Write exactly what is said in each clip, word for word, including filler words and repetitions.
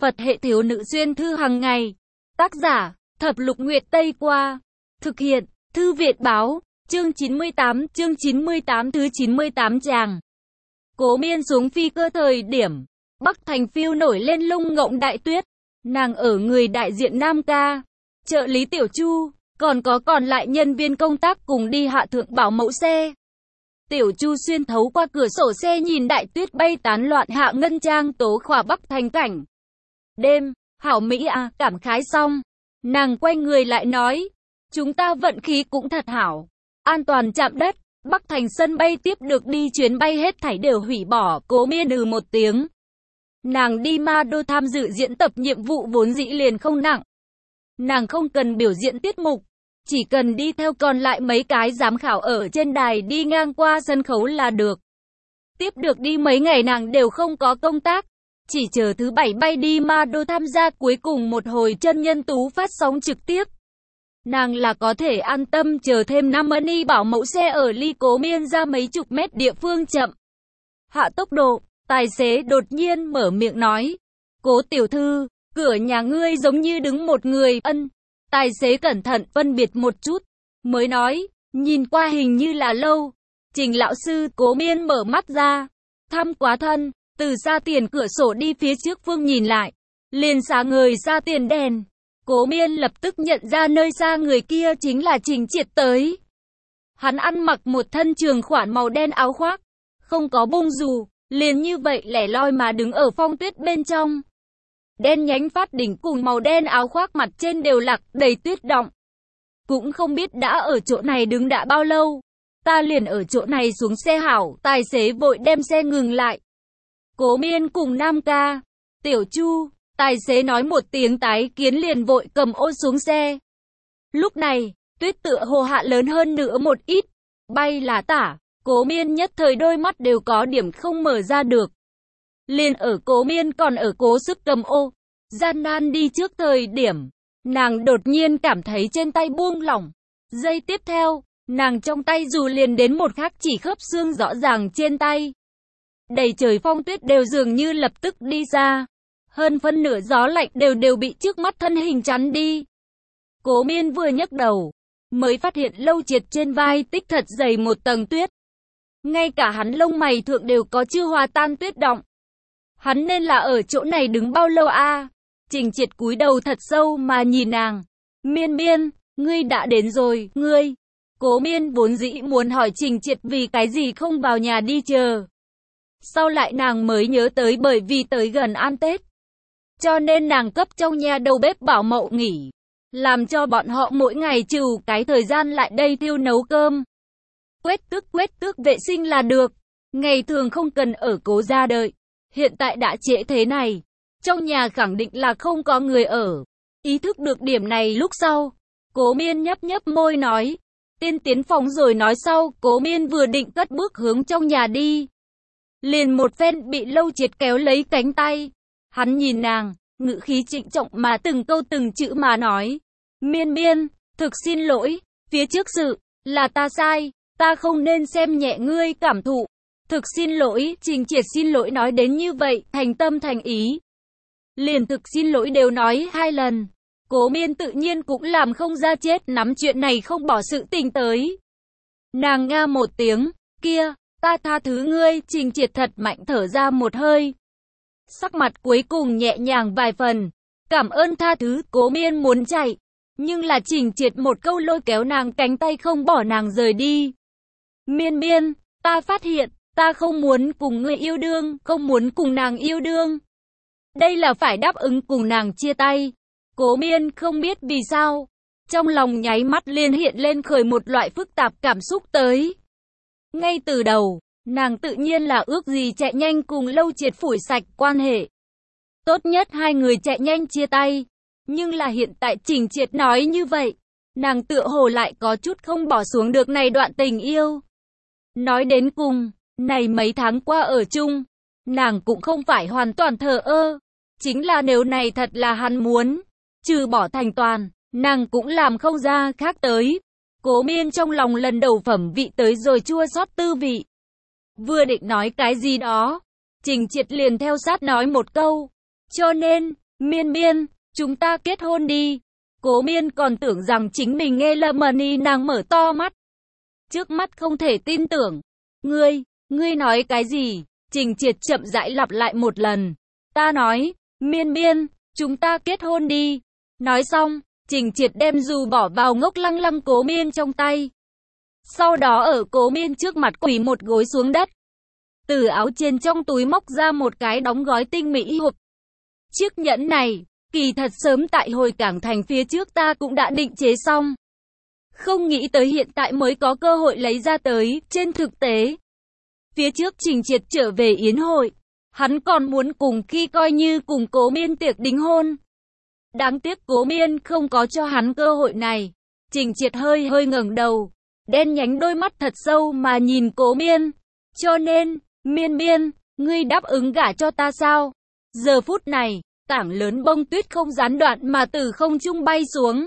Phật hệ thiếu nữ xuyên thư hàng ngày. Tác giả, Thập Lục Nguyệt Tây Qua. Thực hiện, Thư Viện Báo. Chương chín mươi tám, chương chín mươi tám thứ chín mươi tám tràng. Cố Miên xuống phi cơ thời điểm Bắc Thành phiêu nổi lên lung ngộng đại tuyết. Nàng ở người đại diện Nam Ca, trợ lý Tiểu Chu, còn có còn lại nhân viên công tác cùng đi hạ thượng bảo mẫu xe. Tiểu Chu xuyên thấu qua cửa sổ xe nhìn đại tuyết bay tán loạn hạ ngân trang tố khỏa Bắc Thành cảnh. Đêm, hảo mỹ à, cảm khái xong. Nàng quay người lại nói, chúng ta vận khí cũng thật hảo. An toàn chạm đất, Bắc Thành sân bay tiếp được đi chuyến bay hết thảy đều hủy bỏ. Cố Miên ừ một tiếng. Nàng đi Ma Đô tham dự diễn tập nhiệm vụ vốn dĩ liền không nặng. Nàng không cần biểu diễn tiết mục, chỉ cần đi theo còn lại mấy cái giám khảo ở trên đài đi ngang qua sân khấu là được. Tiếp được đi mấy ngày nàng đều không có công tác, chỉ chờ thứ bảy bay đi Ma Đô tham gia cuối cùng một hồi chân nhân tú phát sóng trực tiếp. Nàng là có thể an tâm chờ thêm năm money bảo mẫu xe ở ly Cố Miên ra mấy chục mét địa phương chậm. Hạ tốc độ, tài xế đột nhiên mở miệng nói, Cố tiểu thư, cửa nhà ngươi giống như đứng một người. Ân, tài xế cẩn thận phân biệt một chút, mới nói, nhìn qua hình như là lâu. Trình lão sư. Cố Miên mở mắt ra, thăm quá thân, từ xa tiền cửa sổ đi phía trước phương nhìn lại, liền sáng ngời xa tiền đèn. Cố Miên lập tức nhận ra nơi xa người kia chính là Trình Triệt tới. Hắn ăn mặc một thân trường khoản màu đen áo khoác, không có bông dù, liền như vậy lẻ loi mà đứng ở phong tuyết bên trong. Đen nhánh phát đỉnh cùng màu đen áo khoác mặt trên đều lạc đầy tuyết đọng. Cũng không biết đã ở chỗ này đứng đã bao lâu. Ta liền ở chỗ này xuống xe hảo. Tài xế vội đem xe ngừng lại. Cố Miên cùng Nam Ca, Tiểu Chu, tài xế nói một tiếng tái kiến liền vội cầm ô xuống xe. Lúc này, tuyết tựa hồ hạ lớn hơn nữa một ít. Bay là tả, Cố Miên nhất thời đôi mắt đều có điểm không mở ra được. Liền ở Cố Miên còn ở cố sức cầm ô, gian nan đi trước thời điểm, nàng đột nhiên cảm thấy trên tay buông lỏng. Giây tiếp theo, nàng trong tay dù liền đến một khắc chỉ khớp xương rõ ràng trên tay. Đầy trời phong tuyết đều dường như lập tức đi ra. Hơn phân nửa gió lạnh đều đều bị trước mắt thân hình chắn đi. Cố Miên vừa nhấc đầu, mới phát hiện Lâu Triệt trên vai tích thật dày một tầng tuyết. Ngay cả hắn lông mày thượng đều có chưa hòa tan tuyết đọng. Hắn nên là ở chỗ này đứng bao lâu a? À? Trình Triệt cúi đầu thật sâu mà nhìn nàng. Miên Miên, ngươi đã đến rồi, ngươi. Cố Miên vốn dĩ muốn hỏi Trình Triệt vì cái gì không vào nhà đi chờ. Sau lại nàng mới nhớ tới bởi vì tới gần ăn Tết, cho nên nàng cấp trong nhà đầu bếp bảo mậu nghỉ, làm cho bọn họ mỗi ngày trừ cái thời gian lại đây thiêu nấu cơm. Quét tước quét tước vệ sinh là được, ngày thường không cần ở Cố gia đợi. Hiện tại đã trễ thế này, trong nhà khẳng định là không có người ở. Ý thức được điểm này lúc sau, Cố Miên nhấp nhấp môi nói, tiên tiến phòng rồi nói sau. Cố Miên vừa định cất bước hướng trong nhà đi, liền một phen bị Lâu Triệt kéo lấy cánh tay. Hắn nhìn nàng, ngữ khí trịnh trọng mà từng câu từng chữ mà nói, Miên Miên, thực xin lỗi, phía trước sự, là ta sai, ta không nên xem nhẹ ngươi cảm thụ. Thực xin lỗi. Trình Triệt xin lỗi nói đến như vậy, thành tâm thành ý. Liền thực xin lỗi đều nói hai lần. Cố Miên tự nhiên cũng làm không ra chết nắm chuyện này không bỏ sự tình tới. Nàng nga một tiếng, kia, ta tha thứ ngươi. Trình Triệt thật mạnh thở ra một hơi. Sắc mặt cuối cùng nhẹ nhàng vài phần. Cảm ơn tha thứ. Cố Miên muốn chạy, nhưng là Trình Triệt một câu lôi kéo nàng cánh tay không bỏ nàng rời đi. Miên Miên, ta phát hiện, ta không muốn cùng ngươi yêu đương, không muốn cùng nàng yêu đương. Đây là phải đáp ứng cùng nàng chia tay. Cố Miên không biết vì sao, trong lòng nháy mắt liền hiện lên khởi một loại phức tạp cảm xúc tới. Ngay từ đầu, nàng tự nhiên là ước gì chạy nhanh cùng Lâu Triệt phủi sạch quan hệ. Tốt nhất hai người chạy nhanh chia tay. Nhưng là hiện tại Trình Triệt nói như vậy, nàng tựa hồ lại có chút không bỏ xuống được này đoạn tình yêu. Nói đến cùng, này mấy tháng qua ở chung, nàng cũng không phải hoàn toàn thờ ơ. Chính là nếu này thật là hắn muốn, trừ bỏ thành toàn, nàng cũng làm không ra khác tới. Cố Miên trong lòng lần đầu phẩm vị tới rồi chua xót tư vị. Vừa định nói cái gì đó, Trình Triệt liền theo sát nói một câu. Cho nên, Miên Miên, chúng ta kết hôn đi. Cố Miên còn tưởng rằng chính mình nghe lầm, nàng mở to mắt. Trước mắt không thể tin tưởng. Ngươi, ngươi nói cái gì? Trình Triệt chậm rãi lặp lại một lần. Ta nói, Miên Miên, chúng ta kết hôn đi. Nói xong, Trình Triệt đem dù bỏ vào ngốc lăng lăng Cố Miên trong tay. Sau đó ở Cố Miên trước mặt quỳ một gối xuống đất. Từ áo trên trong túi móc ra một cái đóng gói tinh mỹ hộp. Chiếc nhẫn này, kỳ thật sớm tại hồi cảng thành phía trước ta cũng đã định chế xong. Không nghĩ tới hiện tại mới có cơ hội lấy ra tới. Trên thực tế, phía trước Trình Triệt trở về yến hội, hắn còn muốn cùng khi coi như cùng Cố Miên tiệc đính hôn. Đáng tiếc Cố Miên không có cho hắn cơ hội này. Trình Triệt hơi hơi ngẩng đầu, đen nhánh đôi mắt thật sâu mà nhìn Cố Miên. Cho nên, Miên Miên, ngươi đáp ứng gả cho ta sao? Giờ phút này, tảng lớn bông tuyết không gián đoạn mà từ không trung bay xuống.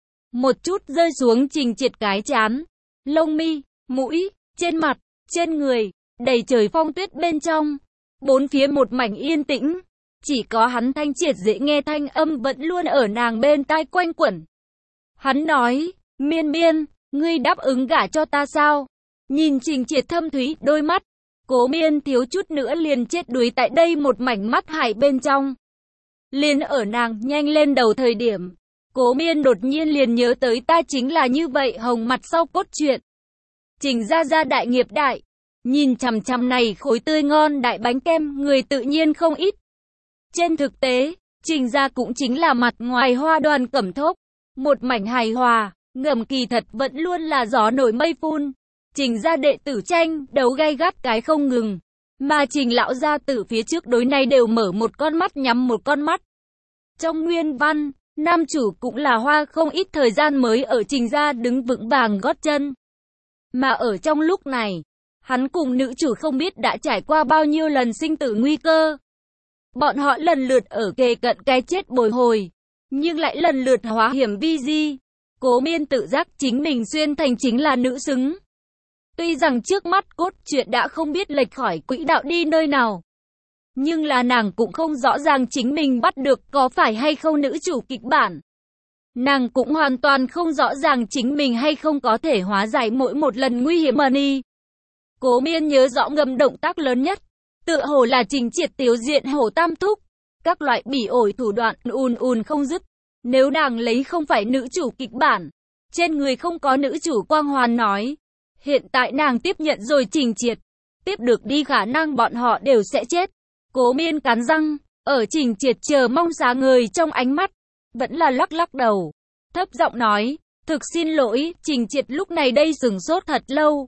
Một chút rơi xuống Trình Triệt cái trán, lông mi, mũi, trên mặt, trên người, đầy trời phong tuyết bên trong. Bốn phía một mảnh yên tĩnh, chỉ có hắn thanh triệt dễ nghe thanh âm vẫn luôn ở nàng bên tai quanh quẩn. Hắn nói, Miên Miên, ngươi đáp ứng gả cho ta sao? Nhìn Trình Triệt thâm thúy đôi mắt, Cố Miên thiếu chút nữa liền chết đuối tại đây một mảnh mắt hải bên trong. Liền ở nàng nhanh lên đầu thời điểm, Cố Miên đột nhiên liền nhớ tới ta chính là như vậy hồng mặt sau cốt truyện. Trình gia gia đại nghiệp đại, nhìn chằm chằm này khối tươi ngon đại bánh kem, người tự nhiên không ít. Trên thực tế, Trình gia cũng chính là mặt ngoài hoa đoàn cẩm thốc, một mảnh hài hòa, ngầm kỳ thật vẫn luôn là gió nổi mây phun. Trình gia đệ tử tranh đấu gay gắt cái không ngừng, mà Trình lão gia tử phía trước đối này đều mở một con mắt nhắm một con mắt. Trong nguyên văn, nam chủ cũng là hoa không ít thời gian mới ở Trình gia đứng vững vàng gót chân. Mà ở trong lúc này, hắn cùng nữ chủ không biết đã trải qua bao nhiêu lần sinh tử nguy cơ. Bọn họ lần lượt ở kề cận cái chết bồi hồi, nhưng lại lần lượt hóa hiểm vi di. Cố Miên tự giác chính mình xuyên thành chính là nữ xứng. Tuy rằng trước mắt cốt truyện đã không biết lệch khỏi quỹ đạo đi nơi nào, nhưng là nàng cũng không rõ ràng chính mình bắt được có phải hay không nữ chủ kịch bản. Nàng cũng hoàn toàn không rõ ràng chính mình hay không có thể hóa giải mỗi một lần nguy hiểm money. Cố Miên nhớ rõ ngầm động tác lớn nhất, tựa hồ là Trình Triệt tiếu diện hổ tam thúc. Các loại bỉ ổi thủ đoạn ùn ùn không dứt. Nếu nàng lấy không phải nữ chủ kịch bản, trên người không có nữ chủ quang hoàn nói, hiện tại nàng tiếp nhận rồi Trình Triệt, tiếp được đi khả năng bọn họ đều sẽ chết. Cố Miên cắn răng, ở Trình Triệt chờ mong sáng ngời trong ánh mắt, vẫn là lắc lắc đầu, thấp giọng nói, thực xin lỗi. Trình Triệt lúc này đây sửng sốt thật lâu.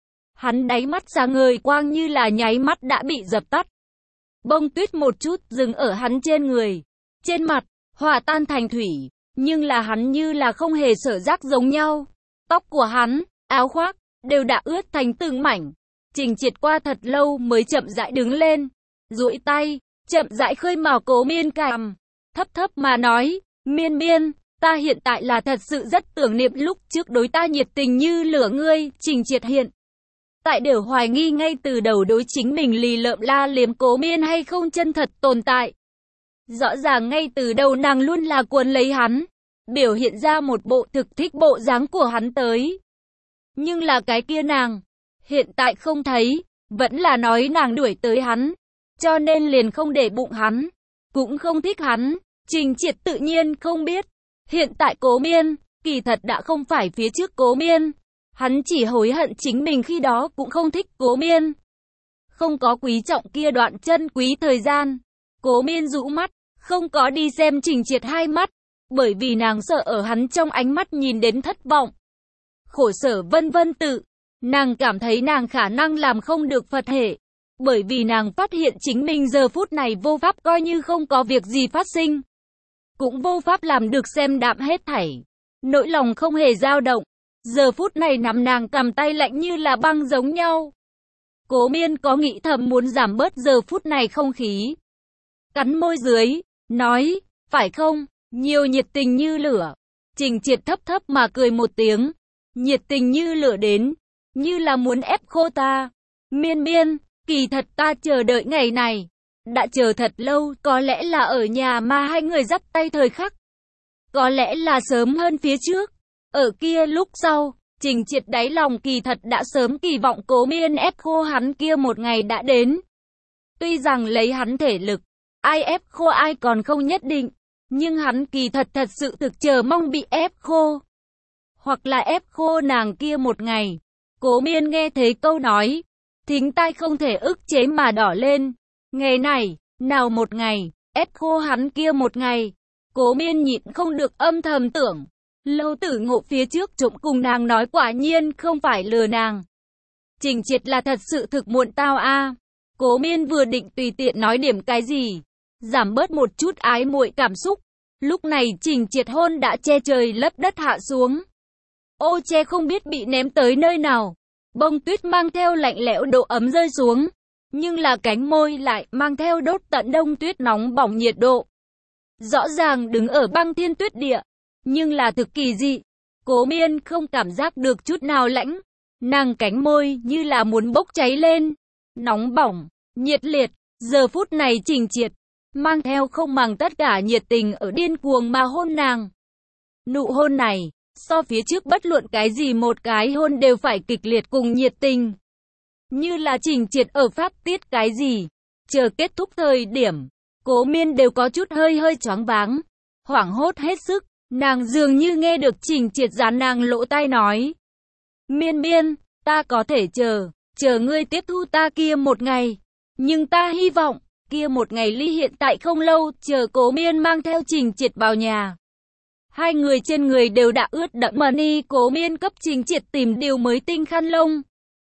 Hắn đáy mắt sáng ngời quang như là nháy mắt đã bị dập tắt. Bông tuyết một chút dừng ở hắn trên người, trên mặt, hòa tan thành thủy, nhưng là hắn như là không hề sở giác giống nhau. Tóc của hắn, áo khoác, đều đã ướt thành từng mảnh. Trình Triệt qua thật lâu mới chậm rãi đứng lên, duỗi tay, chậm rãi khơi mào Cố Miên cằm, thấp thấp mà nói, Miên Miên, ta hiện tại là thật sự rất tưởng niệm lúc trước đối ta nhiệt tình như lửa ngươi. Trình Triệt hiện tại đều hoài nghi ngay từ đầu đối chính mình lì lợm la liếm Cố Miên hay không chân thật tồn tại. Rõ ràng ngay từ đầu nàng luôn là cuốn lấy hắn, biểu hiện ra một bộ thực thích bộ dáng của hắn tới. Nhưng là cái kia nàng, hiện tại không thấy, vẫn là nói nàng đuổi tới hắn, cho nên liền không để bụng hắn, cũng không thích hắn. Trình Triệt tự nhiên không biết, hiện tại Cố Miên, kỳ thật đã không phải phía trước Cố Miên. Hắn chỉ hối hận chính mình khi đó cũng không thích Cố Miên, không có quý trọng kia đoạn chân quý thời gian. Cố Miên rũ mắt, không có đi xem Trình Triệt hai mắt, bởi vì nàng sợ ở hắn trong ánh mắt nhìn đến thất vọng, khổ sở vân vân tự. Nàng cảm thấy nàng khả năng làm không được Phật hệ, bởi vì nàng phát hiện chính mình giờ phút này vô pháp coi như không có việc gì phát sinh, cũng vô pháp làm được xem đạm hết thảy. Nỗi lòng không hề dao động, giờ phút này nắm nàng cầm tay lạnh như là băng giống nhau. Cố Miên có nghĩ thầm muốn giảm bớt giờ phút này không khí, cắn môi dưới, nói, phải không, nhiều nhiệt tình như lửa. Trình Triệt thấp thấp mà cười một tiếng, nhiệt tình như lửa đến, như là muốn ép khô ta. Miên Miên, kỳ thật ta chờ đợi ngày này, Đã chờ thật lâu, có lẽ là ở nhà mà hai người dắt tay thời khắc. Có lẽ là sớm hơn phía trước. Ở kia lúc sau, Trình Triệt đáy lòng kỳ thật đã sớm kỳ vọng Cố Miên ép khô hắn kia một ngày đã đến. Tuy rằng lấy hắn thể lực, ai ép khô ai còn không nhất định, nhưng hắn kỳ thật thật sự thực chờ mong bị ép khô. Hoặc là ép khô nàng kia một ngày. Cố Miên nghe thấy câu nói, thính tai không thể ức chế mà đỏ lên. Ngày này, nào một ngày, ép khô hắn kia một ngày. Cố Miên nhịn không được âm thầm tưởng. Lâu Tử Ngộ phía trước trộm cùng nàng nói quả nhiên không phải lừa nàng. Trình Triệt là thật sự thực muộn tao a. Cố Miên vừa định tùy tiện nói điểm cái gì, giảm bớt một chút ái muội cảm xúc. Lúc này Trình Triệt hôn đã che trời lấp đất hạ xuống. Ô che không biết bị ném tới nơi nào. Bông tuyết mang theo lạnh lẽo độ ấm rơi xuống. Nhưng là cánh môi lại mang theo đốt tận đông tuyết nóng bỏng nhiệt độ. Rõ ràng đứng ở băng thiên tuyết địa. Nhưng là thực kỳ dị. Cố Miên không cảm giác được chút nào lạnh. Nàng cánh môi như là muốn bốc cháy lên. Nóng bỏng, nhiệt liệt. Giờ phút này Trình Triệt mang theo không màng tất cả nhiệt tình ở điên cuồng mà hôn nàng. Nụ hôn này, so phía trước bất luận cái gì một cái hôn đều phải kịch liệt cùng nhiệt tình. Như là Trình Triệt ở pháp tiết cái gì. Chờ kết thúc thời điểm, Cố Miên đều có chút hơi hơi choáng váng. Hoảng hốt hết sức, nàng dường như nghe được Trình Triệt dán nàng lỗ tai nói. Miên Miên, ta có thể chờ, chờ ngươi tiếp thu ta kia một ngày. Nhưng ta hy vọng, kia một ngày ly hiện tại không lâu, chờ Cố Miên mang theo Trình Triệt vào nhà. Hai người trên người đều đã ướt đẫm mờ ni. Cố Miên cấp Trình Triệt tìm điều mới tinh khăn lông.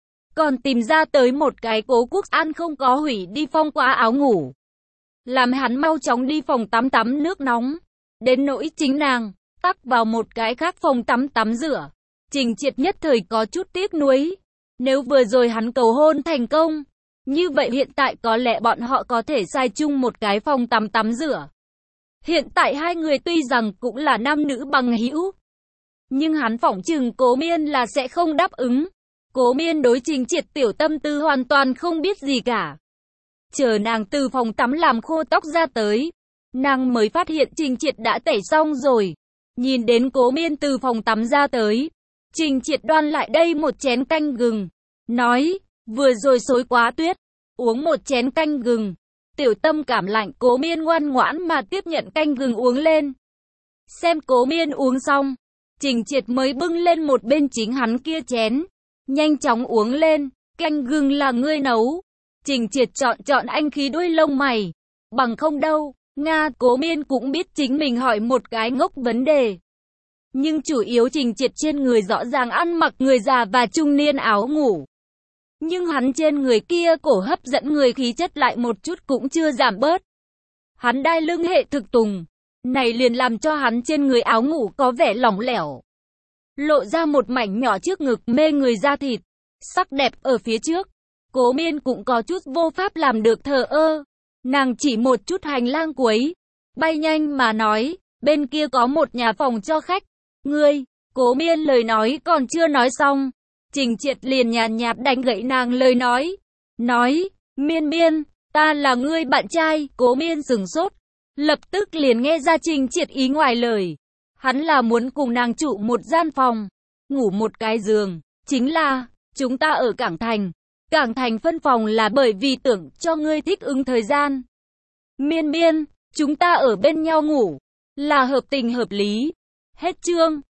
Còn tìm ra tới một cái Cố Quốc An không có hủy đi phong qua áo ngủ. Làm hắn mau chóng đi phòng tắm tắm nước nóng. Đến nỗi chính nàng, tắc vào một cái khác phòng tắm tắm rửa. Trình Triệt nhất thời có chút tiếc nuối. Nếu vừa rồi hắn cầu hôn thành công, như vậy hiện tại có lẽ bọn họ có thể sai chung một cái phòng tắm tắm rửa. Hiện tại hai người tuy rằng cũng là nam nữ bằng hữu, nhưng hắn phỏng chừng Cố Miên là sẽ không đáp ứng. Cố Miên đối Trình Triệt tiểu tâm tư hoàn toàn không biết gì cả. Chờ nàng từ phòng tắm làm khô tóc ra tới, nàng mới phát hiện Trình Triệt đã tẩy xong rồi. Nhìn đến Cố Miên từ phòng tắm ra tới, Trình Triệt đoan lại đây một chén canh gừng, nói, vừa rồi xối quá tuyết, uống một chén canh gừng. Tiểu tâm cảm lạnh. Cố Miên ngoan ngoãn mà tiếp nhận canh gừng uống lên. Xem Cố Miên uống xong, Trình Triệt mới bưng lên một bên chính hắn kia chén, nhanh chóng uống lên. Canh gừng là ngươi nấu? Trình Triệt chọn chọn anh khí đuôi lông mày. Bằng không đâu, Nga. Cố Miên cũng biết chính mình hỏi một cái ngốc vấn đề. Nhưng chủ yếu Trình Triệt trên người rõ ràng ăn mặc người già và trung niên áo ngủ. Nhưng hắn trên người kia cổ hấp dẫn người khí chất lại một chút cũng chưa giảm bớt. Hắn đai lưng hệ thực tùng, này liền làm cho hắn trên người áo ngủ có vẻ lỏng lẻo. Lộ ra một mảnh nhỏ trước ngực mê người da thịt, sắc đẹp ở phía trước. Cố Miên cũng có chút vô pháp làm được thờ ơ. Nàng chỉ một chút hành lang cuối, bay nhanh mà nói, bên kia có một nhà phòng cho khách. Ngươi, Cố Miên lời nói còn chưa nói xong, Trình Triệt liền nhàn nhạt đánh gãy nàng lời nói. Nói, Miên Miên, ta là ngươi bạn trai. Cố Miên sửng sốt, lập tức liền nghe ra Trình Triệt ý ngoài lời. Hắn là muốn cùng nàng trụ một gian phòng, ngủ một cái giường. Chính là, chúng ta ở Cảng Thành. Cảng Thành phân phòng là bởi vì tưởng cho ngươi thích ứng thời gian. Miên Miên, chúng ta ở bên nhau ngủ, là hợp tình hợp lý. Hết chương.